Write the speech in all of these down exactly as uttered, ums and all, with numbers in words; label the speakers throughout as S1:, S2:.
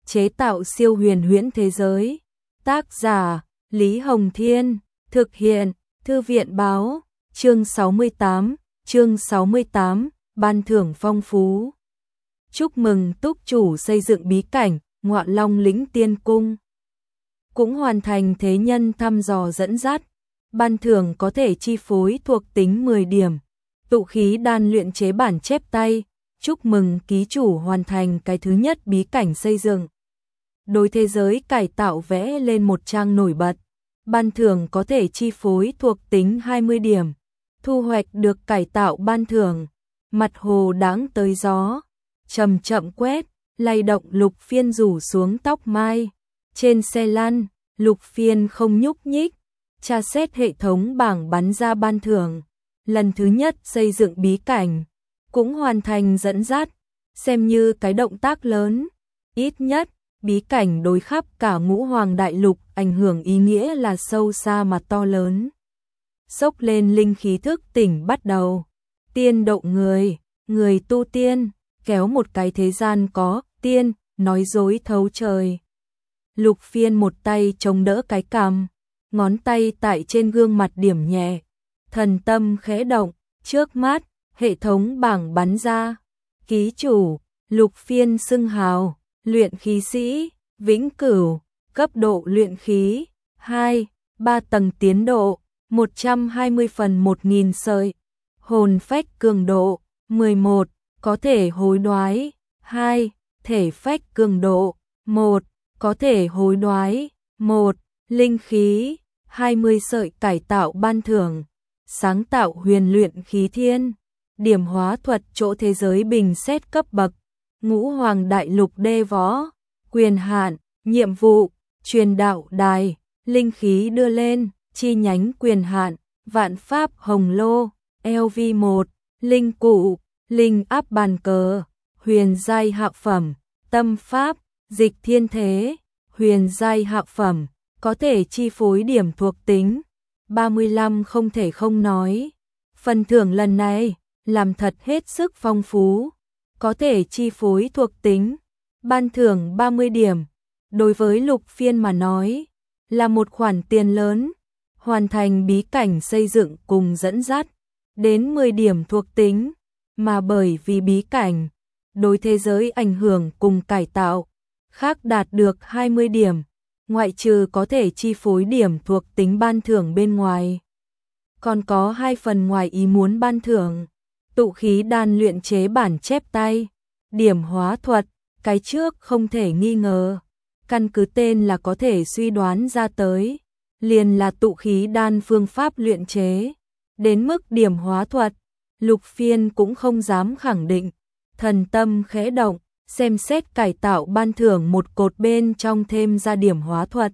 S1: chế tạo siêu huyền huyễn thế giới. Tác giả Lý Hồng Thiên, thực hiện Thư viện Báo. Chương sáu mươi tám, chương sáu mươi tám, ban thưởng phong phú. Chúc mừng túc chủ xây dựng bí cảnh Ngọa Long Lĩnh Tiên Cung. Cũng hoàn thành thế nhân thăm dò dẫn dắt. Ban thưởng có thể chi phối thuộc tính mười điểm. Tụ khí đan luyện chế bản chép tay. Chúc mừng ký chủ hoàn thành cái thứ nhất bí cảnh xây dựng. Đối thế giới cải tạo vẽ lên một trang nổi bật. Ban thưởng có thể chi phối thuộc tính hai mươi điểm. Thu hoạch được cải tạo ban thưởng. Mặt hồ đáng tới gió. Chậm chậm quét, lay động Lục Phiên rủ xuống tóc mai. Trên xe lăn, Lục Phiên không nhúc nhích. Tra xét hệ thống bảng bắn ra ban thưởng. Lần thứ nhất xây dựng bí cảnh. Cũng hoàn thành dẫn dắt. Xem như cái động tác lớn. Ít nhất, bí cảnh đối khắp cả ngũ hoàng đại lục, ảnh hưởng ý nghĩa là sâu xa mà to lớn. Xốc lên linh khí thức tỉnh bắt đầu. Tiên độ người, người tu tiên, kéo một cái thế gian có, tiên, nói dối thấu trời. Lục Phiên một tay chống đỡ cái cằm, ngón tay tại trên gương mặt điểm nhẹ. Thần tâm khẽ động, trước mắt, hệ thống bảng bắn ra. Ký chủ, Lục Phiên xưng hào, luyện khí sĩ, vĩnh cửu, cấp độ luyện khí, hai, ba tầng tiến độ, một trăm hai mươi phần một nghìn sợi. Hồn phách cường độ, mười một, có thể hối đoái, hai, thể phách cường độ, một, có thể hối đoái, một, linh khí, hai mươi sợi cải tạo ban thưởng, sáng tạo huyền luyện khí thiên, điểm hóa thuật chỗ thế giới bình xét cấp bậc, ngũ hoàng đại lục đê võ, quyền hạn, nhiệm vụ, truyền đạo đài, linh khí đưa lên, chi nhánh quyền hạn, vạn pháp hồng lô, L V một, linh cụ, linh áp bàn cờ, huyền giai hạ phẩm, tâm pháp, dịch thiên thế, huyền giai hạ phẩm, có thể chi phối điểm thuộc tính, ba mươi lăm không thể không nói. Phần thưởng lần này, làm thật hết sức phong phú, có thể chi phối thuộc tính, ban thưởng ba mươi điểm, đối với Lục Phiên mà nói, là một khoản tiền lớn, hoàn thành bí cảnh xây dựng cùng dẫn dắt, đến mười điểm thuộc tính, mà bởi vì bí cảnh, đối thế giới ảnh hưởng cùng cải tạo, khác đạt được hai mươi điểm, ngoại trừ có thể chi phối điểm thuộc tính ban thưởng bên ngoài. Còn có hai phần ngoài ý muốn ban thưởng, tụ khí đan luyện chế bản chép tay, điểm hóa thuật, cái trước không thể nghi ngờ, căn cứ tên là có thể suy đoán ra tới, liền là tụ khí đan phương pháp luyện chế, đến mức điểm hóa thuật, Lục Phiên cũng không dám khẳng định, thần tâm khẽ động, xem xét cải tạo ban thưởng một cột bên trong thêm ra điểm hóa thuật.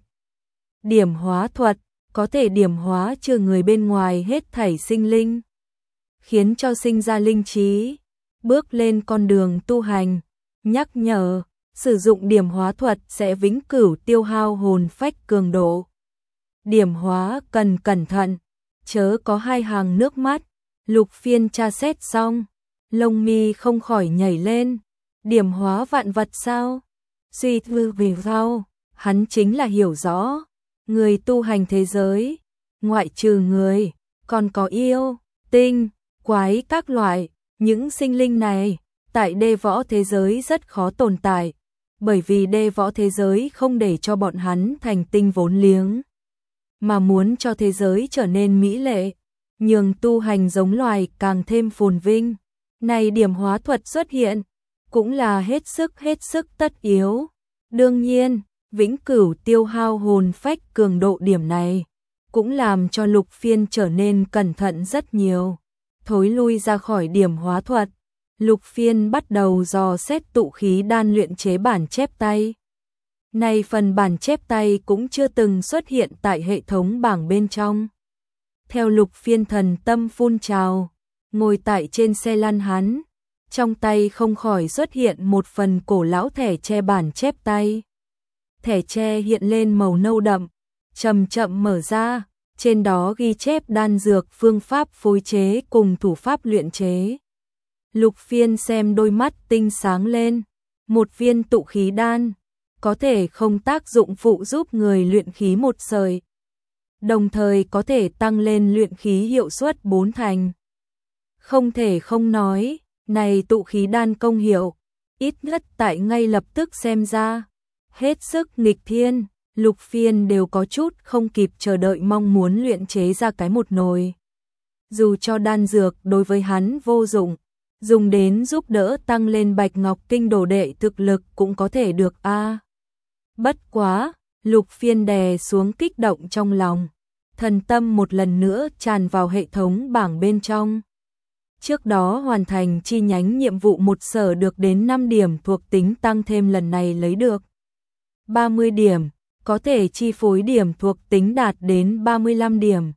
S1: Điểm hóa thuật, có thể điểm hóa trừ người bên ngoài hết thảy sinh linh, khiến cho sinh ra linh trí, bước lên con đường tu hành, nhắc nhở, sử dụng điểm hóa thuật sẽ vĩnh cửu tiêu hao hồn phách cường độ. Điểm hóa cần cẩn thận, chớ có hai hàng nước mắt. Lục Phiên tra xét xong, lông mi không khỏi nhảy lên. Điểm hóa vạn vật sao? Suy thư về sau, hắn chính là hiểu rõ, người tu hành thế giới, ngoại trừ người, còn có yêu, tinh, quái các loại, những sinh linh này, tại đê võ thế giới rất khó tồn tại, bởi vì đê võ thế giới không để cho bọn hắn thành tinh vốn liếng, mà muốn cho thế giới trở nên mỹ lệ, nhường tu hành giống loài càng thêm phồn vinh. Này điểm hóa thuật xuất hiện, cũng là hết sức hết sức tất yếu. Đương nhiên, vĩnh cửu tiêu hao hồn phách cường độ điểm này, cũng làm cho Lục Phiên trở nên cẩn thận rất nhiều. Thối lui ra khỏi điểm hóa thuật, Lục Phiên bắt đầu dò xét tụ khí đan luyện chế bản chép tay. Này phần bản chép tay cũng chưa từng xuất hiện tại hệ thống bảng bên trong. Theo Lục Phiên thần tâm phun trào, ngồi tại trên xe lăn hắn, trong tay không khỏi xuất hiện một phần cổ lão thẻ tre bản chép tay. Thẻ tre hiện lên màu nâu đậm, chậm chậm mở ra, trên đó ghi chép đan dược phương pháp phối chế cùng thủ pháp luyện chế. Lục Phiên xem đôi mắt tinh sáng lên, một viên tụ khí đan, có thể không tác dụng phụ giúp người luyện khí một sợi, đồng thời có thể tăng lên luyện khí hiệu suất bốn thành. Không thể không nói, này tụ khí đan công hiệu, ít nhất tại ngay lập tức xem ra, hết sức nghịch thiên, Lục Phiên đều có chút không kịp chờ đợi mong muốn luyện chế ra cái một nồi. Dù cho đan dược đối với hắn vô dụng, dùng đến giúp đỡ tăng lên Bạch Ngọc Kinh đồ đệ thực lực cũng có thể được a. À, bất quá, Lục Phiên đè xuống kích động trong lòng, thần tâm một lần nữa tràn vào hệ thống bảng bên trong. Trước đó hoàn thành chi nhánh nhiệm vụ một sở được đến năm điểm thuộc tính tăng thêm lần này lấy được ba mươi điểm, có thể chi phối điểm thuộc tính đạt đến ba mươi lăm điểm.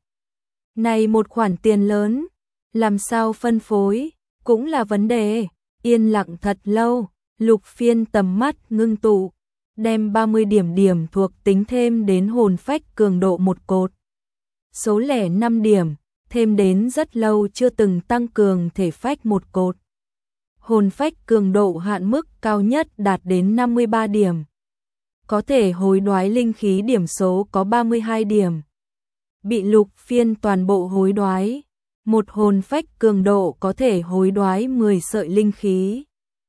S1: Này một khoản tiền lớn, làm sao phân phối, cũng là vấn đề. Yên lặng thật lâu, Lục Phiên tầm mắt ngưng tụ, đem ba mươi điểm điểm thuộc tính thêm đến hồn phách cường độ một cột. Số lẻ năm điểm, thêm đến rất lâu chưa từng tăng cường thể phách một cột. Hồn phách cường độ hạn mức cao nhất đạt đến năm mươi ba điểm. Có thể hối đoái linh khí điểm số có ba mươi hai điểm. Bị Lục Phiên toàn bộ hối đoái. Một hồn phách cường độ có thể hối đoái mười sợi linh khí.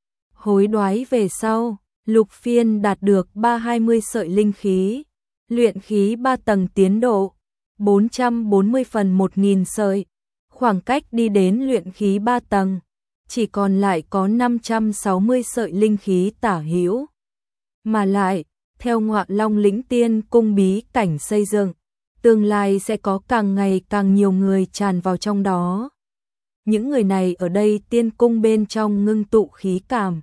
S1: Hối đoái về sau, Lục Phiên đạt được ba trăm hai mươi sợi linh khí. Luyện khí ba tầng tiến độ, bốn trăm bốn mươi phần một nghìn sợi. Khoảng cách đi đến luyện khí ba tầng, chỉ còn lại có năm trăm sáu mươi sợi linh khí tả hữu. Mà lại, theo Ngọa Long Lĩnh Tiên Cung bí cảnh xây dựng, tương lai sẽ có càng ngày càng nhiều người tràn vào trong đó. Những người này ở đây tiên cung bên trong ngưng tụ khí cảm.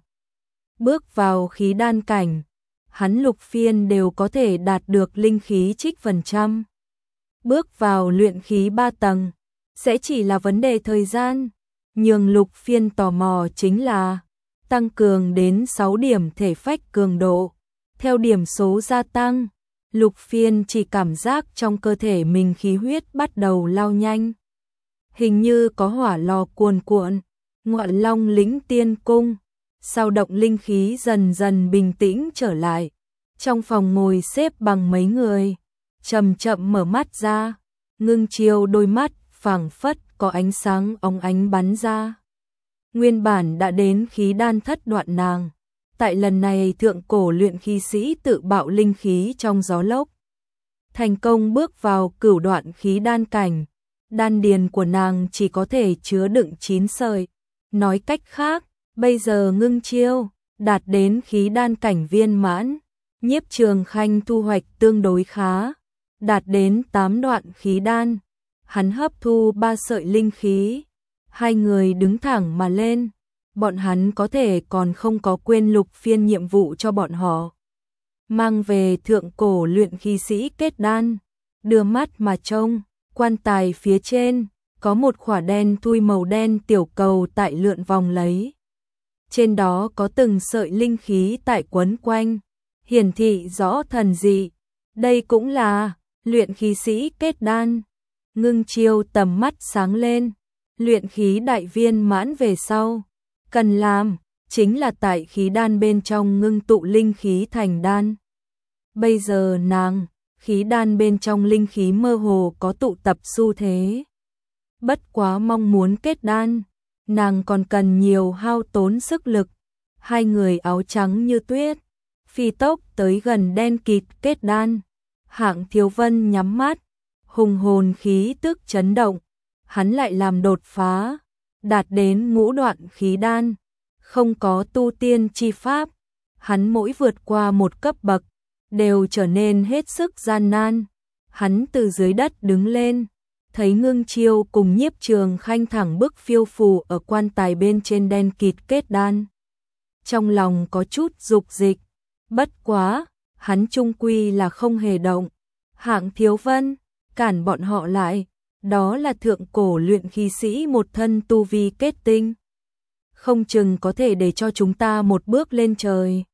S1: Bước vào khí đan cảnh, hắn Lục Phiên đều có thể đạt được linh khí trích phần trăm. Bước vào luyện khí ba tầng, sẽ chỉ là vấn đề thời gian. Nhưng Lục Phiên tò mò chính là tăng cường đến sáu điểm thể phách cường độ. Theo điểm số gia tăng, Lục Phiên chỉ cảm giác trong cơ thể mình khí huyết bắt đầu lao nhanh. Hình như có hỏa lò cuồn cuộn. Ngọa Long Lĩnh Tiên Cung, sao động linh khí dần dần bình tĩnh trở lại. Trong phòng ngồi xếp bằng mấy người, chậm chậm mở mắt ra, Ngưng Chiêu đôi mắt phảng phất có ánh sáng óng ánh bắn ra. Nguyên bản đã đến khí đan thất đoạn nàng, tại lần này thượng cổ luyện khí sĩ tự bạo linh khí trong gió lốc, thành công bước vào cửu đoạn khí đan cảnh. Đan điền của nàng chỉ có thể chứa đựng chín sợi. Nói cách khác, bây giờ Ngưng Chiêu đạt đến khí đan cảnh viên mãn. Nhiếp Trường Khanh thu hoạch tương đối khá, đạt đến tám đoạn khí đan. Hắn hấp thu ba sợi linh khí. Hai người đứng thẳng mà lên. Bọn hắn có thể còn không có quên Lục Phiên nhiệm vụ cho bọn họ. Mang về thượng cổ luyện khí sĩ kết đan. Đưa mắt mà trông, quan tài phía trên có một khỏa đen thui màu đen tiểu cầu tại lượn vòng lấy. Trên đó có từng sợi linh khí tại quấn quanh, hiển thị rõ thần dị. Đây cũng là luyện khí sĩ kết đan. Ngưng Chiêu tầm mắt sáng lên, luyện khí đại viên mãn về sau, cần làm chính là tại khí đan bên trong ngưng tụ linh khí thành đan. Bây giờ nàng, khí đan bên trong linh khí mơ hồ có tụ tập xu thế. Bất quá mong muốn kết đan, nàng còn cần nhiều hao tốn sức lực. Hai người áo trắng như tuyết, phi tốc tới gần đen kịt kết đan. Hạng Thiếu Vân nhắm mắt, hùng hồn khí tức chấn động, hắn lại làm đột phá, đạt đến ngũ đoạn khí đan. Không có tu tiên chi pháp, hắn mỗi vượt qua một cấp bậc, đều trở nên hết sức gian nan. Hắn từ dưới đất đứng lên, thấy Ngưng Chiêu cùng Nhiếp Trường Khanh thẳng bức phiêu phù ở quan tài bên trên đen kịt kết đan. Trong lòng có chút dục dịch, bất quá, hắn chung quy là không hề động. Hạng Thiếu Vân, cản bọn họ lại, đó là thượng cổ luyện khí sĩ một thân tu vi kết tinh. Không chừng có thể để cho chúng ta một bước lên trời.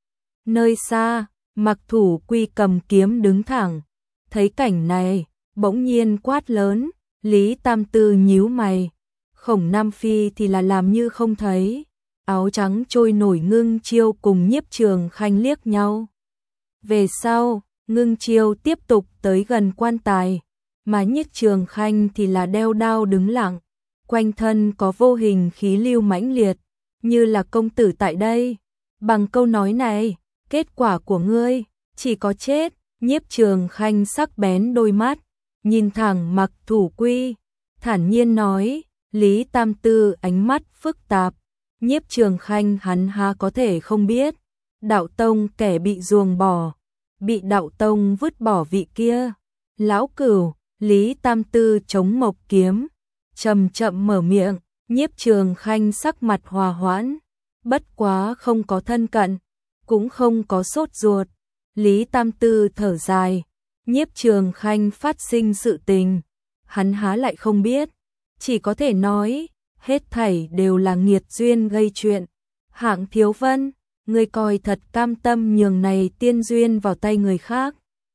S1: Nơi xa, Mặc Thủ Quy cầm kiếm đứng thẳng, thấy cảnh này, bỗng nhiên quát lớn. Lý Tam Tư nhíu mày, Khổng Nam Phi thì là làm như không thấy. Áo trắng trôi nổi Ngưng Chiêu cùng Nhiếp Trường Khanh liếc nhau, Về sau, Ngưng Chiêu tiếp tục tới gần quan tài, mà Nhiếp Trường Khanh thì là đeo đao đứng lặng, quanh thân có vô hình khí lưu mãnh liệt, như là công tử tại đây. Bằng câu nói này, kết quả của ngươi chỉ có chết. Nhiếp Trường Khanh sắc bén đôi mắt, nhìn thẳng Mặc Thủ Quy, thản nhiên nói. Lý Tam Tư ánh mắt phức tạp, Nhiếp Trường Khanh hắn há có thể không biết, đạo tông kẻ bị ruồng bỏ, bị đạo tông vứt bỏ vị kia. Lão Cửu, Lý Tam Tư chống mộc kiếm, chậm chậm mở miệng. Nhiếp Trường Khanh sắc mặt hòa hoãn, bất quá không có thân cận, cũng không có sốt ruột. Lý Tam Tư thở dài, Nhiếp Trường Khanh phát sinh sự tình, hắn há lại không biết, chỉ có thể nói, hết thảy đều là nghiệt duyên gây chuyện. Hạng Thiếu Vân, ngươi coi thật cam tâm nhường này tiên duyên vào tay người khác.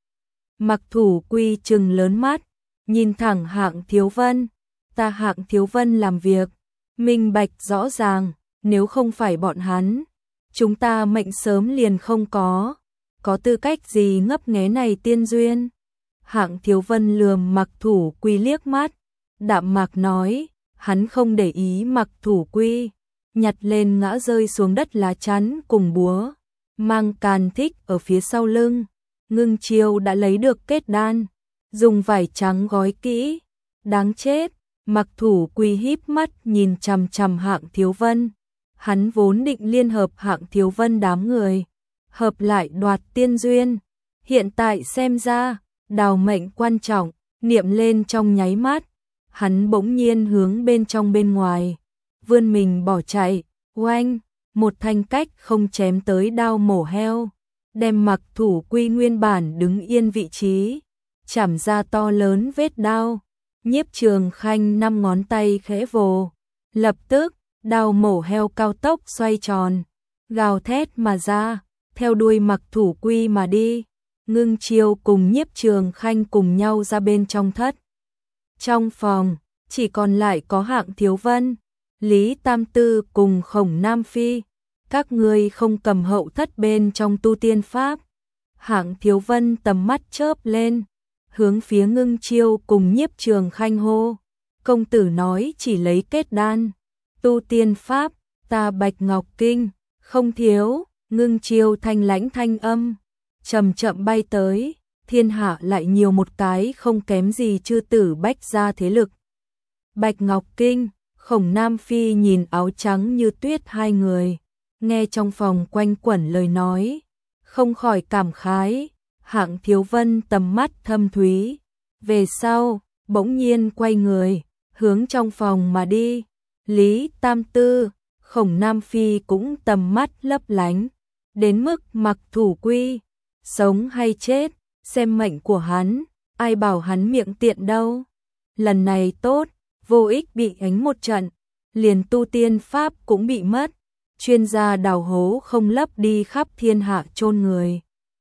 S1: Mặc Thủ Quy trừng lớn mắt, nhìn thẳng Hạng Thiếu Vân, ta Hạng Thiếu Vân làm việc, minh bạch rõ ràng, nếu không phải bọn hắn, chúng ta mệnh sớm liền không có, có tư cách gì ngấp nghé này tiên duyên. Hạng Thiếu Vân lườm Mặc Thủ Quy liếc mắt, đạm mạc nói, hắn không để ý Mặc Thủ Quy, nhặt lên ngã rơi xuống đất lá chắn cùng búa, mang càn thích ở phía sau lưng. Ngưng Chiêu đã lấy được kết đan, dùng vải trắng gói kỹ, đáng chết. Mặc Thủ Quy híp mắt nhìn chằm chằm Hạng Thiếu Vân, hắn vốn định liên hợp Hạng Thiếu Vân đám người, hợp lại đoạt tiên duyên, hiện tại xem ra, đào mệnh quan trọng, niệm lên trong nháy mắt, hắn bỗng nhiên hướng bên trong bên ngoài, vươn mình bỏ chạy. Oanh, một thanh cách không chém tới đao mổ heo, đem Mặc Thủ Quy nguyên bản đứng yên vị trí, chảm ra to lớn vết đao. Nhiếp Trường Khanh năm ngón tay khẽ vồ, lập tức, đao mổ heo cao tốc xoay tròn, gào thét mà ra, theo đuôi Mặc Thủ Quy mà đi. Ngưng Chiêu cùng Nhiếp Trường Khanh cùng nhau ra bên trong thất. Trong phòng, chỉ còn lại có Hạng Thiếu Vân, Lý Tam Tư cùng Khổng Nam Phi. Các ngươi không cầm hậu thất bên trong tu tiên pháp. Hạng Thiếu Vân tầm mắt chớp lên, hướng phía Ngưng Chiêu cùng Nhiếp Trường Khanh hô. Công tử nói chỉ lấy kết đan, tu tiên pháp, ta Bạch Ngọc Kinh, không thiếu. Ngưng Chiêu thanh lãnh thanh âm, chậm chậm bay tới, thiên hạ lại nhiều một cái không kém gì chư tử bách gia thế lực. Bạch Ngọc Kinh, Khổng Nam Phi nhìn áo trắng như tuyết hai người, nghe trong phòng quanh quẩn lời nói, không khỏi cảm khái. Hạng Thiếu Vân tầm mắt thâm thúy, về sau, bỗng nhiên quay người, hướng trong phòng mà đi. Lý Tam Tư, Khổng Nam Phi cũng tầm mắt lấp lánh, đến mức Mặc Thủ Quy, sống hay chết, xem mệnh của hắn, ai bảo hắn miệng tiện đâu. Lần này tốt, vô ích bị ánh một trận, liền tu tiên pháp cũng bị mất, chuyên gia đào hố không lấp đi khắp thiên hạ chôn người.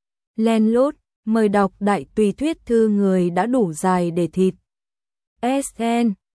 S1: Len lút, mời đọc đại tùy thuyết thư người đã đủ dài để thịt. ét en